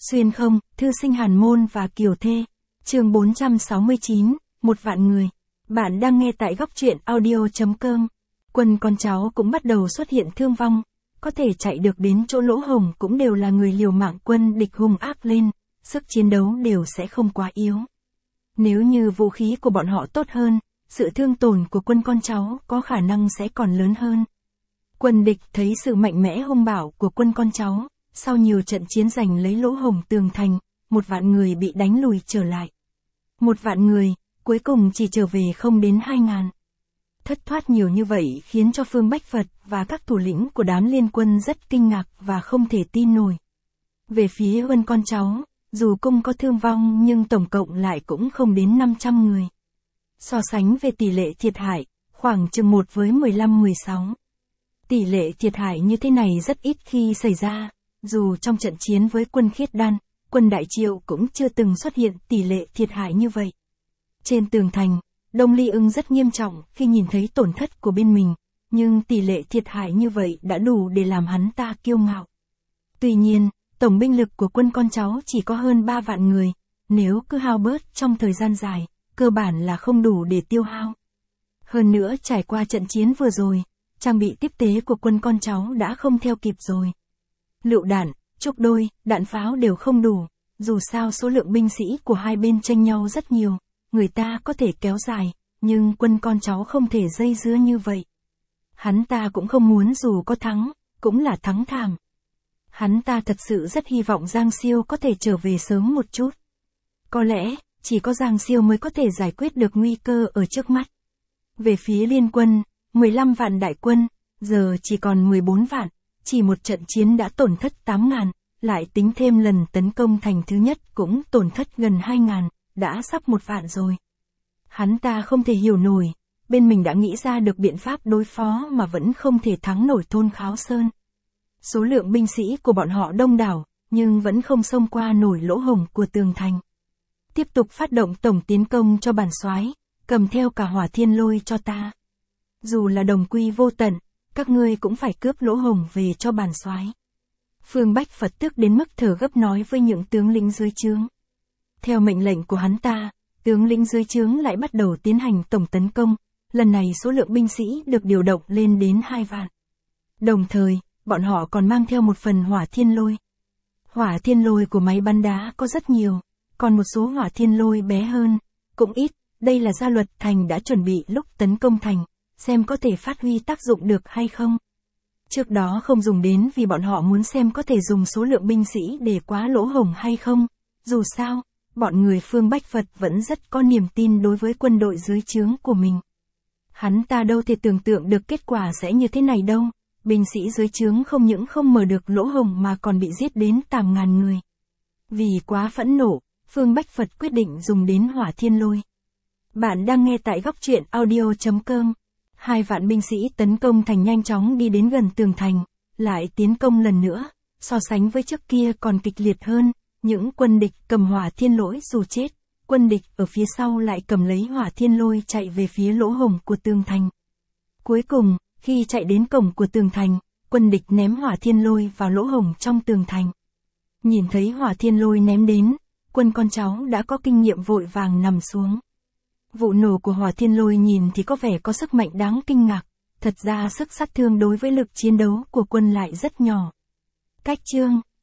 Xuyên không, thư sinh Hàn Môn và Kiều Thê. Chương 469, một vạn người. Bạn đang nghe tại góc truyện audio.com. Quân con cháu cũng bắt đầu xuất hiện thương vong, có thể chạy được đến chỗ lỗ hổng cũng đều là người liều mạng, quân địch hung ác lên, sức chiến đấu đều sẽ không quá yếu. Nếu như vũ khí của bọn họ tốt hơn, sự thương tổn của quân con cháu có khả năng sẽ còn lớn hơn. Quân địch thấy sự mạnh mẽ hung bạo của quân con cháu, sau nhiều trận chiến giành lấy lỗ hổng tường thành, 1 vạn người bị đánh lùi trở lại. 1 vạn người, cuối cùng chỉ trở về không đến 2.000. Thất thoát nhiều như vậy khiến cho Phương Bách Phật và các thủ lĩnh của đám liên quân rất kinh ngạc và không thể tin nổi. Về phía quân con cháu, dù cung có thương vong nhưng tổng cộng lại cũng không đến 500 người. So sánh về tỷ lệ thiệt hại, khoảng chừng 1 với 15-16. Tỷ lệ thiệt hại như thế này rất ít khi xảy ra, dù trong trận chiến với quân Khiết Đan, quân Đại Triệu cũng chưa từng xuất hiện tỷ lệ thiệt hại như vậy. Trên tường thành, Đông Ly Ưng rất nghiêm trọng khi nhìn thấy tổn thất của bên mình, nhưng tỷ lệ thiệt hại như vậy đã đủ để làm hắn ta kiêu ngạo. Tuy nhiên, tổng binh lực của quân con cháu chỉ có hơn 3 vạn người, nếu cứ hao bớt trong thời gian dài, cơ bản là không đủ để tiêu hao. Hơn nữa trải qua trận chiến vừa rồi, trang bị tiếp tế của quân con cháu đã không theo kịp rồi. Lựu đạn, trúc đôi, đạn pháo đều không đủ, dù sao số lượng binh sĩ của hai bên chênh nhau rất nhiều, người ta có thể kéo dài, nhưng quân con cháu không thể dây dưa như vậy. Hắn ta cũng không muốn dù có thắng, cũng là thắng thảm. Hắn ta thật sự rất hy vọng Giang Siêu có thể trở về sớm một chút. Có lẽ, chỉ có Giang Siêu mới có thể giải quyết được nguy cơ ở trước mắt. Về phía liên quân, 15 vạn đại quân, giờ chỉ còn 14 vạn, chỉ một trận chiến đã tổn thất 8.000, lại tính thêm lần tấn công thành thứ nhất cũng tổn thất gần 2.000, đã sắp 1 vạn rồi. Hắn ta không thể hiểu nổi, bên mình đã nghĩ ra được biện pháp đối phó mà vẫn không thể thắng nổi thôn Kháo Sơn. Số lượng binh sĩ của bọn họ đông đảo, nhưng vẫn không xông qua nổi lỗ hổng của tường thành. Tiếp tục phát động tổng tiến công cho bản soái, cầm theo cả Hỏa Thiên Lôi cho ta. Dù là đồng quy vô tận, các ngươi cũng phải cướp lỗ hổng về cho bản soái. Phương Bách Phật tức đến mức thở gấp nói với những tướng lĩnh dưới trướng. Theo mệnh lệnh của hắn ta, tướng lĩnh dưới trướng lại bắt đầu tiến hành tổng tấn công, lần này số lượng binh sĩ được điều động lên đến 2 vạn. Đồng thời, bọn họ còn mang theo một phần Hỏa Thiên Lôi. Hỏa Thiên Lôi của máy bắn đá có rất nhiều, còn một số Hỏa Thiên Lôi bé hơn, cũng ít, đây là gia luật thành đã chuẩn bị lúc tấn công thành, xem có thể phát huy tác dụng được hay không. Trước đó không dùng đến vì bọn họ muốn xem có thể dùng số lượng binh sĩ để quá lỗ hổng hay không, dù sao, bọn người Phương Bách Phật vẫn rất có niềm tin đối với quân đội dưới trướng của mình. Hắn ta đâu thể tưởng tượng được kết quả sẽ như thế này đâu, binh sĩ dưới trướng không những không mở được lỗ hổng mà còn bị giết đến 8.000 người. Vì quá phẫn nộ, Phương Bách Phật quyết định dùng đến Hỏa Thiên Lôi. Bạn đang nghe tại góc truyện audio.com. 2 vạn binh sĩ tấn công thành nhanh chóng đi đến gần tường thành, lại tiến công lần nữa, so sánh với trước kia còn kịch liệt hơn, những quân địch cầm Hỏa Thiên Lôi dù chết, quân địch ở phía sau lại cầm lấy Hỏa Thiên Lôi chạy về phía lỗ hổng của tường thành. Cuối cùng, khi chạy đến cổng của tường thành, quân địch ném Hỏa Thiên Lôi vào lỗ hổng trong tường thành. Nhìn thấy Hỏa Thiên Lôi ném đến, quân con cháu đã có kinh nghiệm vội vàng nằm xuống. Vụ nổ của Hỏa Thiên Lôi nhìn thì có vẻ có sức mạnh đáng kinh ngạc, thật ra sức sát thương đối với lực chiến đấu của quân lại rất nhỏ. Cách chương